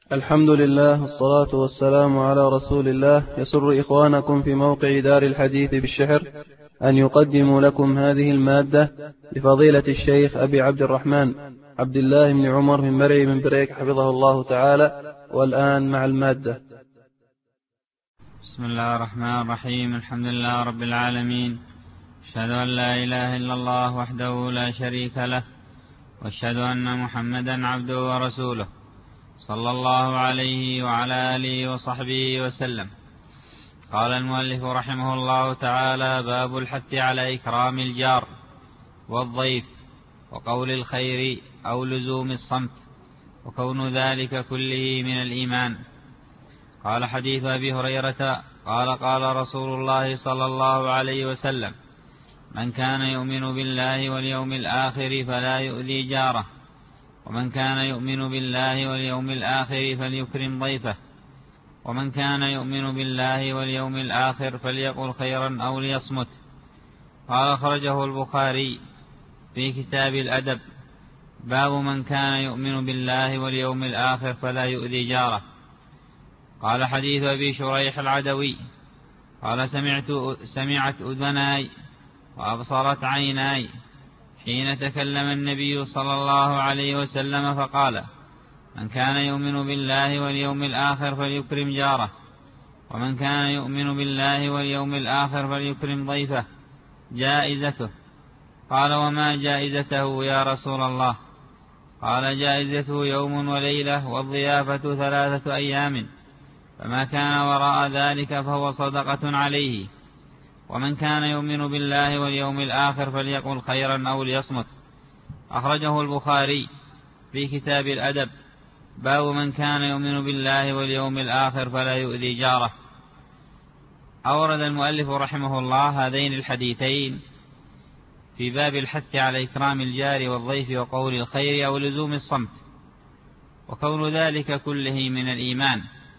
الحمد لله والصلاة والسلام على رسول الله. يسر إخوانكم في موقع دار الحديث بالشحر أن يقدموا لكم هذه المادة لفضيلة الشيخ أبي عبد الرحمن عبد الله بن عمر من مرعي من بريك حفظه الله تعالى. والآن مع المادة. بسم الله الرحمن الرحيم. الحمد لله رب العالمين، أشهد أن لا إله إلا الله وحده لا شريك له، وأشهد أن محمدا عبده ورسوله صلى الله عليه وعلى آله وصحبه وسلم. قال المؤلف رحمه الله تعالى: باب الحث على إكرام الجار والضيف وقول الخير أو لزوم الصمت، وكون ذلك كله من الإيمان. قال: حديث أبي هريرة قال: قال رسول الله صلى الله عليه وسلم: من كان يؤمن بالله واليوم الآخر فلا يؤذي جاره، ومن كان يؤمن بالله واليوم الآخر فليكرم ضيفه، ومن كان يؤمن بالله واليوم الآخر فليقل خيرا أو ليصمت. قال: أخرجه البخاري في كتاب الأدب، باب من كان يؤمن بالله واليوم الآخر فلا يؤذي جاره. قال: حديث أبي شريح العدوي قال: سمعت أذناي وأبصرت عيناي حين تكلم النبي صلى الله عليه وسلم فقال: من كان يؤمن بالله واليوم الآخر فليكرم جاره، ومن كان يؤمن بالله واليوم الآخر فليكرم ضيفه. جائزته. قال: وما جائزته يا رسول الله؟ قال: جائزته يوم وليلة، والضيافة 3 أيام، فما كان وراء ذلك فهو صدقة عليه. ومن كان يؤمن بالله واليوم الآخر فليقل خيرا أو ليصمت. أخرجه البخاري في كتاب الأدب، باب من كان يؤمن بالله واليوم الآخر فلا يؤذي جاره. أورد المؤلف رحمه الله هذين الحديثين في باب الحث على إكرام الجار والضيف وقول الخير أو لزوم الصمت، وكون ذلك كله من الإيمان.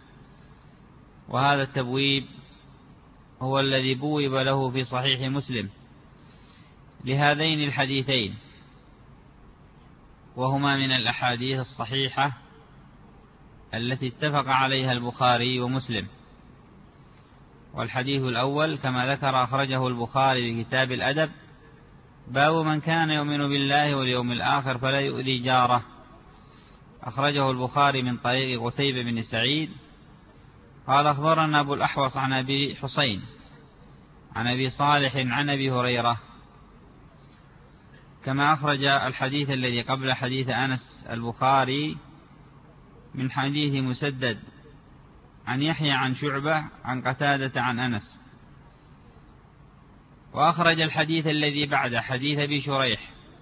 وهذا التبويب هو الذي بوب له في صحيح مسلم لهذين الحديثين، وهما من الأحاديث الصحيحة التي اتفق عليها البخاري ومسلم. والحديث الأول كما ذكر أخرجه البخاري في كتاب الأدب، باب من كان يؤمن بالله واليوم الآخر فلا يؤذي جاره. أخرجه البخاري من طريق قتيبة بن سعيد قال: أخبرنا أبو الأحوص عن أبي حسين عن أبي صالح عن أبي هريرة، كما أخرج الحديث الذي قبل حديث أنس البخاري من حديث مسدد عن يحيى عن شعبة عن قتادة عن أنس. وأخرج الحديث الذي بعد حديث أبي شريح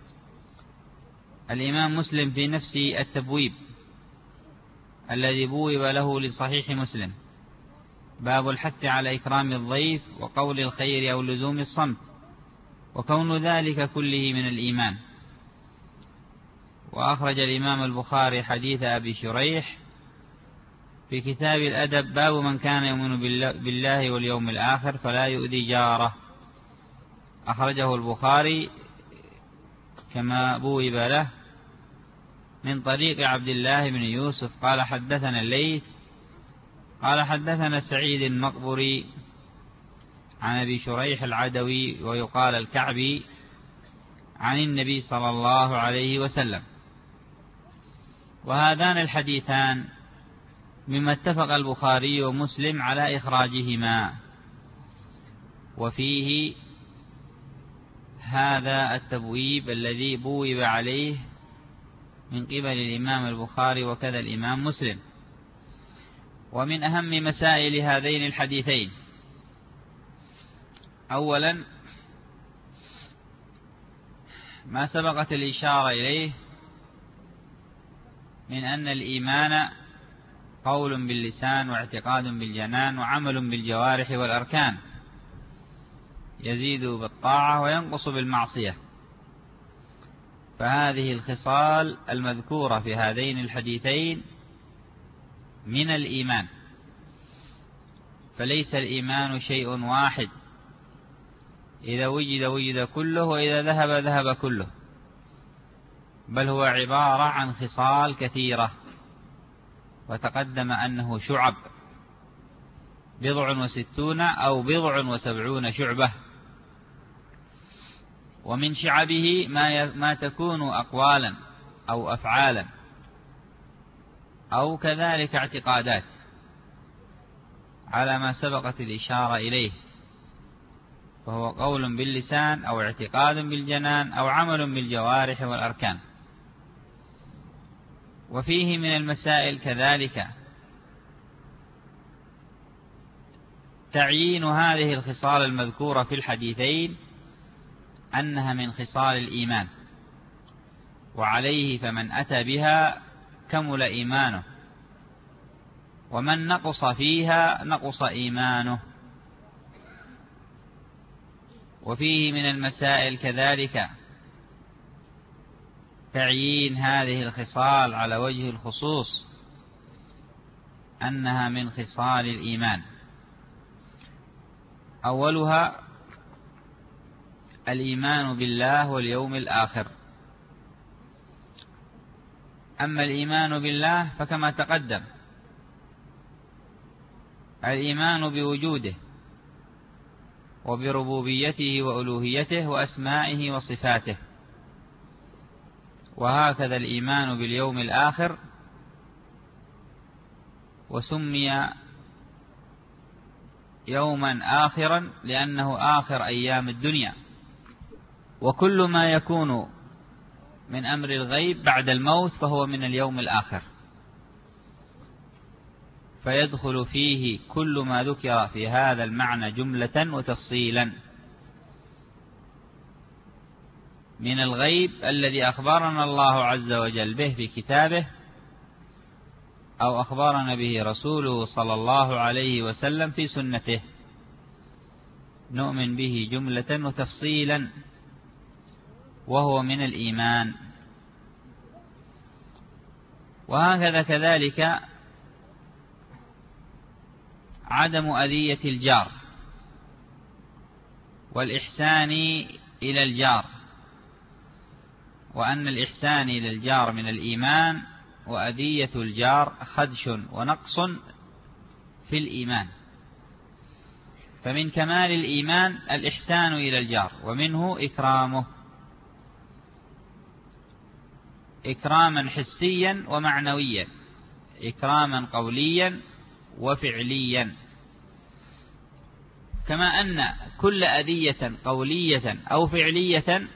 الإمام مسلم في نفس التبويب الذي بوب له لصحيح مسلم، باب الحث على إكرام الضيف وقول الخير أو لزوم الصمت، وكون ذلك كله من الإيمان. وأخرج الإمام البخاري حديث أبي شريح في كتاب الأدب، باب من كان يؤمن بالله واليوم الآخر فلا يؤذي جاره. أخرجه البخاري كما بوب له من طريق عبد الله بن يوسف قال: حدثنا الليث قال: حدثنا سعيد المقبري عن أبي شريح العدوي ويقال الكعبي عن النبي صلى الله عليه وسلم. وهذان الحديثان مما اتفق البخاري ومسلم على إخراجهما، وفيه هذا التبويب الذي بوب عليه من قبل الإمام البخاري وكذا الإمام مسلم. ومن أهم مسائل هذين الحديثين: أولا ما سبقت الإشارة إليه من أن الإيمان قول باللسان واعتقاد بالجنان وعمل بالجوارح والأركان، يزيد بالطاعة وينقص بالمعصية. فهذه الخصال المذكورة في هذين الحديثين من الإيمان، فليس الإيمان شيء واحد، إذا وجد كله، وإذا ذهب كله، بل هو عبارة عن خصال كثيرة. وتقدم أنه شعب 60 أو 70 شعبة. ومن شعبه ما تكون أقوالا أو أفعالا أو كذلك اعتقادات على ما سبقت الإشارة إليه، فهو قول باللسان أو اعتقاد بالجنان أو عمل بالجوارح والأركان. وفيه من المسائل كذلك تعيين هذه الخصال المذكورة في الحديثين أنها من خصال الإيمان، وعليه فمن أتى بها كمل إيمانه، ومن نقص فيها نقص إيمانه. وفيه من المسائل كذلك تعيين هذه الخصال على وجه الخصوص أنها من خصال الإيمان. أولها الإيمان بالله واليوم الآخر. أما الإيمان بالله فكما تقدم الإيمان بوجوده وبربوبيته وألوهيته وأسمائه وصفاته، وهكذا الإيمان باليوم الآخر، وسمي يوما آخرا لأنه آخر أيام الدنيا. وكل ما يكون من أمر الغيب بعد الموت فهو من اليوم الآخر، فيدخل فيه كل ما ذكر في هذا المعنى جملة وتفصيلا من الغيب الذي أخبرنا الله عز وجل به في كتابه أو أخبرنا به رسوله صلى الله عليه وسلم في سنته، نؤمن به جملة وتفصيلا، وهو من الإيمان. وهكذا كذلك عدم أذية الجار والإحسان إلى الجار، وأن الإحسان إلى الجار من الإيمان، وأذية الجار خدش ونقص في الإيمان. فمن كمال الإيمان الإحسان إلى الجار، ومنه إكرامه إكراما حسيا ومعنويا، إكراما قوليا وفعليا. كما أن كل أذية قولية أو فعلية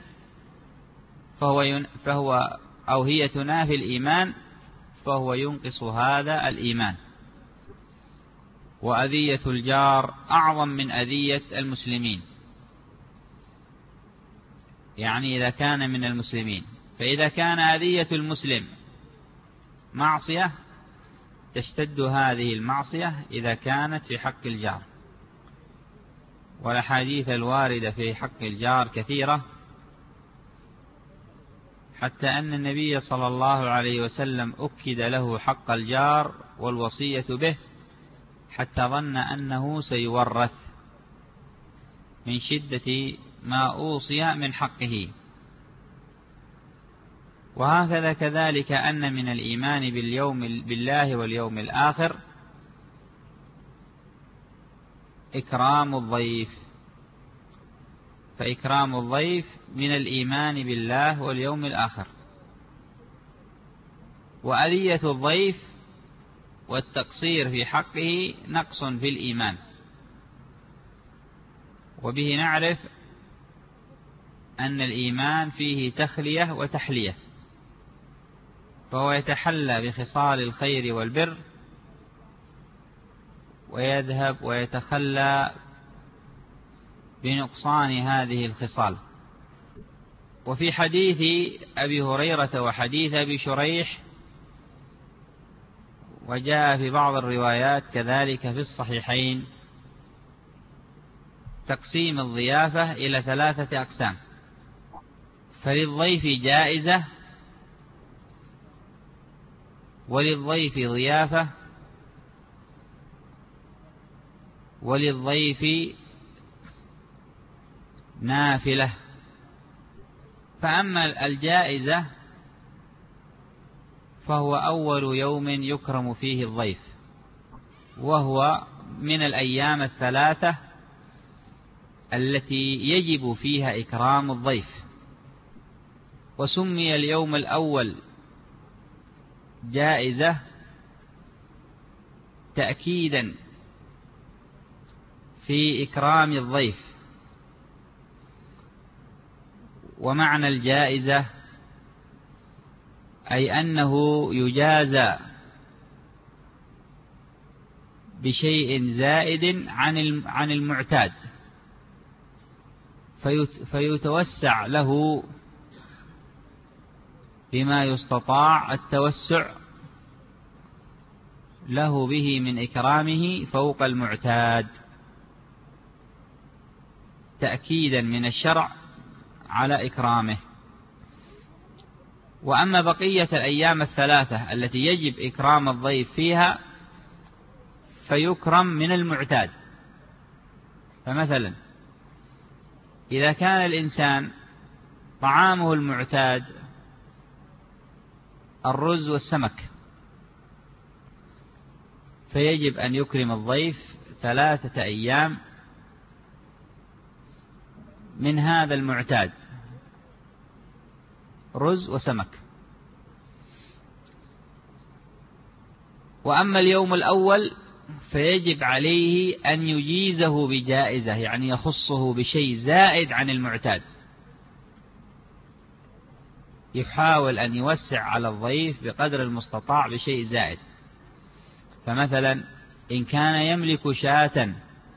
فهو أو هي تنافي الإيمان، فهو ينقص هذا الإيمان. وأذية الجار أعظم من أذية المسلمين، يعني إذا كان من المسلمين، فإذا كان أذية المسلم معصية تشتد هذه المعصية إذا كانت في حق الجار. والأحاديث الواردة في حق الجار كثيرة، حتى أن النبي صلى الله عليه وسلم أكد له حق الجار والوصية به، حتى ظن أنه سيورث من شدة ما أوصي من حقه. وهكذا كذلك أن من الإيمان بالله واليوم الآخر إكرام الضيف، فإكرام الضيف من الإيمان بالله واليوم الآخر. وأذية الضيف والتقصير في حقه نقص في الإيمان. وبه نعرف أن الإيمان فيه تخلية وتحلية، فهو يتحلى بخصال الخير والبر، ويذهب ويتخلى بنقصان هذه الخصال. وفي حديث أبي هريرة وحديث أبي شريح، وجاء في بعض الروايات كذلك في الصحيحين، تقسيم الضيافة إلى 3 أقسام. فللضيف جائزة، وللضيف ضيافة، وللضيف نافلة. فأما الجائزة فهو أول يوم يكرم فيه الضيف، وهو من الأيام الثلاثة التي يجب فيها إكرام الضيف. وسمي اليوم الأول جائزة تأكيدا في إكرام الضيف. ومعنى الجائزة أي أنه يجازى بشيء زائد عن المعتاد، فيتوسع له بما يستطاع التوسع له به من إكرامه فوق المعتاد، تأكيدا من الشرع على إكرامه. وأما بقية الأيام الثلاثة التي يجب إكرام الضيف فيها فيكرم من المعتاد. فمثلا إذا كان الإنسان طعامه المعتاد الرز والسمك، فيجب أن يكرم الضيف 3 أيام من هذا المعتاد، رز وسمك. وأما اليوم الأول فيجب عليه أن يجيزه بجائزة، يعني يخصه بشيء زائد عن المعتاد، يحاول أن يوسع على الضيف بقدر المستطاع بشيء زائد. فمثلا إن كان يملك شاة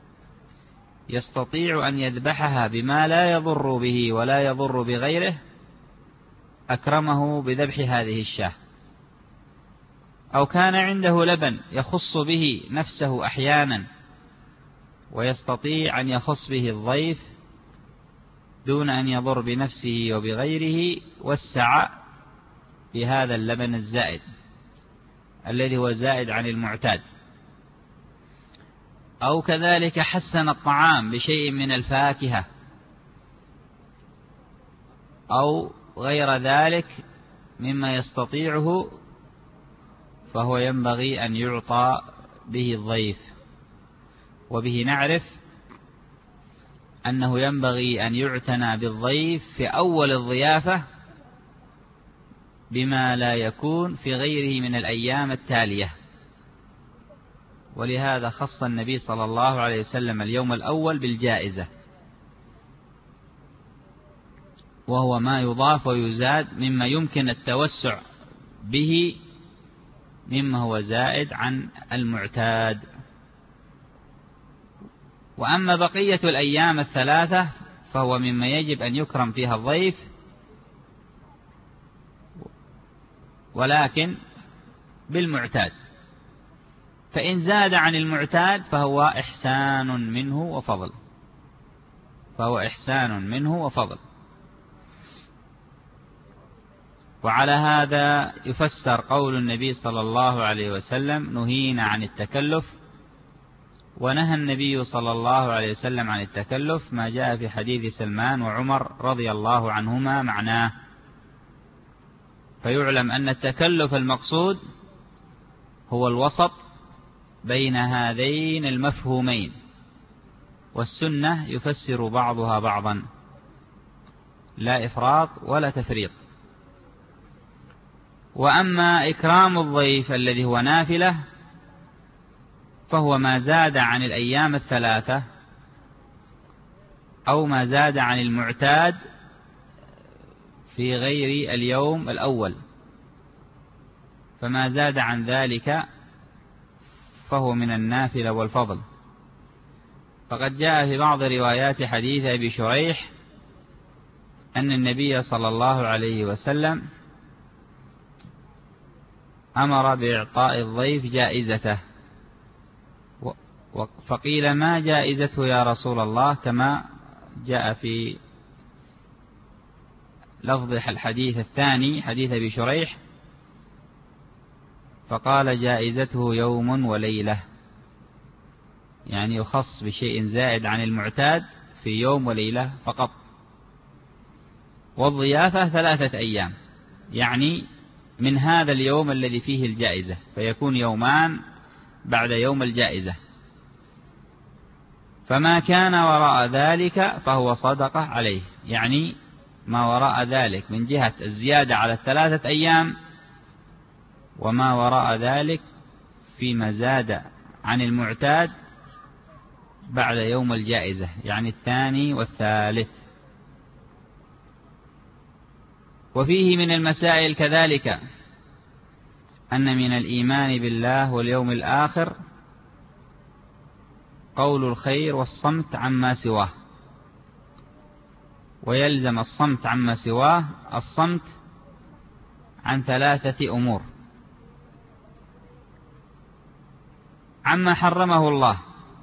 يستطيع أن يذبحها بما لا يضر به ولا يضر بغيره، أكرمه بذبح هذه الشاة. أو كان عنده لبن يخص به نفسه أحيانا ويستطيع أن يخص به الضيف دون أن يضر بنفسه وبغيره، وسع بهذا اللبن الزائد الذي هو زائد عن المعتاد. أو كذلك حسن الطعام بشيء من الفاكهة أو غير ذلك مما يستطيعه، فهو ينبغي أن يعطى به الضيف. وبه نعرف أنه ينبغي أن يعتنى بالضيف في أول الضيافة بما لا يكون في غيره من الأيام التالية. ولهذا خص النبي صلى الله عليه وسلم اليوم الأول بالجائزة، وهو ما يضاف ويزاد مما يمكن التوسع به مما هو زائد عن المعتاد. وأما بقية الأيام الثلاثة فهو مما يجب أن يكرم فيها الضيف، ولكن بالمعتاد. فإن زاد عن المعتاد فهو إحسان منه وفضل. وعلى هذا يفسر قول النبي صلى الله عليه وسلم: نهينا عن التكلف. ونهى النبي صلى الله عليه وسلم عن التكلف ما جاء في حديث سلمان وعمر رضي الله عنهما معناه. فيعلم أن التكلف المقصود هو الوسط بين هذين المفهومين، والسنة يفسر بعضها بعضا، لا إفراط ولا تفريط. وأما إكرام الضيف الذي هو نافلة فهو ما زاد عن الأيام الثلاثة أو ما زاد عن المعتاد في غير اليوم الأول، فما زاد عن ذلك فهو من النافلة والفضل. فقد جاء في بعض روايات حديث أبي شريح أن النبي صلى الله عليه وسلم أمر بإعطاء الضيف جائزته، فقيل: ما جائزته يا رسول الله؟ كما جاء في لفظ الحديث الثاني حديث أبي شريح، فقال: جائزته يوم وليلة، يعني يخص بشيء زائد عن المعتاد في يوم وليلة فقط. والضيافة 3 أيام، يعني من هذا اليوم الذي فيه الجائزة، فيكون يومان بعد يوم الجائزة. فما كان وراء ذلك فهو صدقة عليه، يعني ما وراء ذلك من جهة الزيادة على 3 أيام، وما وراء ذلك فيما زاد عن المعتاد بعد يوم الجائزة، يعني 2 والثالث. وفيه من المسائل كذلك أن من الإيمان بالله واليوم الآخر قول الخير والصمت عما سواه، ويلزم الصمت عما سواه الصمت عن 3 أمور: عما حرمه الله،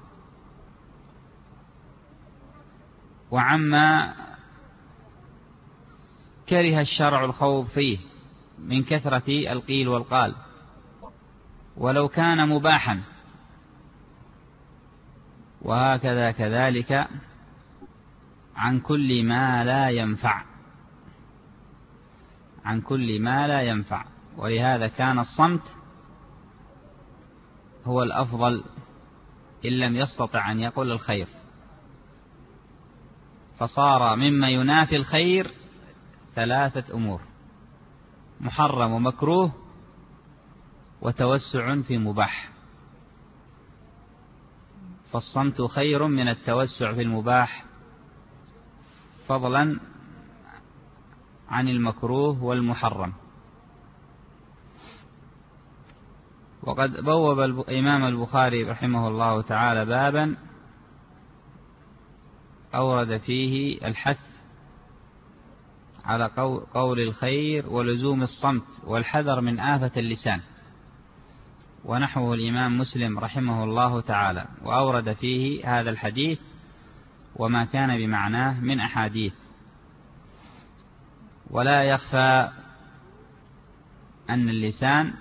وعما كره الشرع الخوض فيه من كثرة القيل والقال ولو كان مباحا، وهكذا كذلك عن كل ما لا ينفع، عن كل ما لا ينفع. ولهذا كان الصمت هو الأفضل إن لم يستطع أن يقول الخير، فصار مما ينافي الخير 3 أمور: محرم ومكروه وتوسع في مباح. فالصمت خير من التوسع في المباح، فضلا عن المكروه والمحرم. وقد بوب الإمام البخاري رحمه الله تعالى بابا أورد فيه الحث على قول الخير ولزوم الصمت والحذر من آفة اللسان، ونحوه الإمام مسلم رحمه الله تعالى، وأورد فيه هذا الحديث وما كان بمعناه من أحاديث. ولا يخفى أن اللسان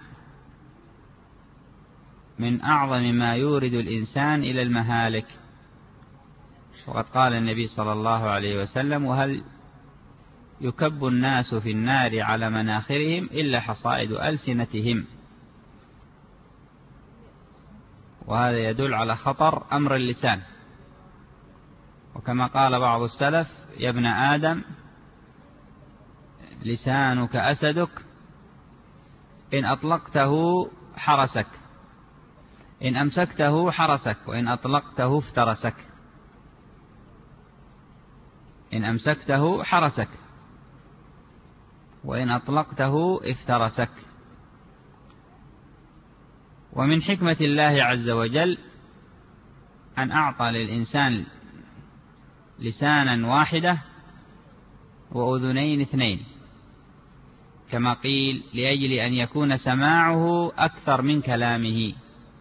من أعظم ما يورد الإنسان إلى المهالك، وقد قال النبي صلى الله عليه وسلم: وهل يكب الناس في النار على مناخرهم إلا حصائد ألسنتهم. وهذا يدل على خطر أمر اللسان. وكما قال بعض السلف: يا ابن آدم لسانك أسدك، إن أطلقته حرسك، إن أمسكته حرسك، وإن أطلقته افترسك. إن أمسكته حرسك، وإن أطلقته افترسك. ومن حكمة الله عز وجل أن أعطى للإنسان لسانا واحدة وأذنين 2، كما قيل: لأجل أن يكون سماعه أكثر من كلامه،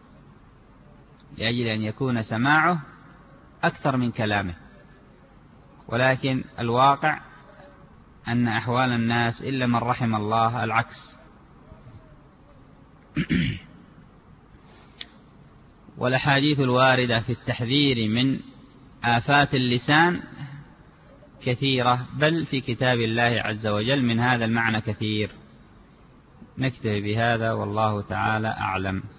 لأجل أن يكون سماعه أكثر من كلامه. ولكن الواقع أن أحوال الناس إلا من رحم الله العكس. والأحاديث الواردة في التحذير من آفات اللسان كثيرة، بل في كتاب الله عز وجل من هذا المعنى كثير. نكتفي بهذا والله تعالى أعلم.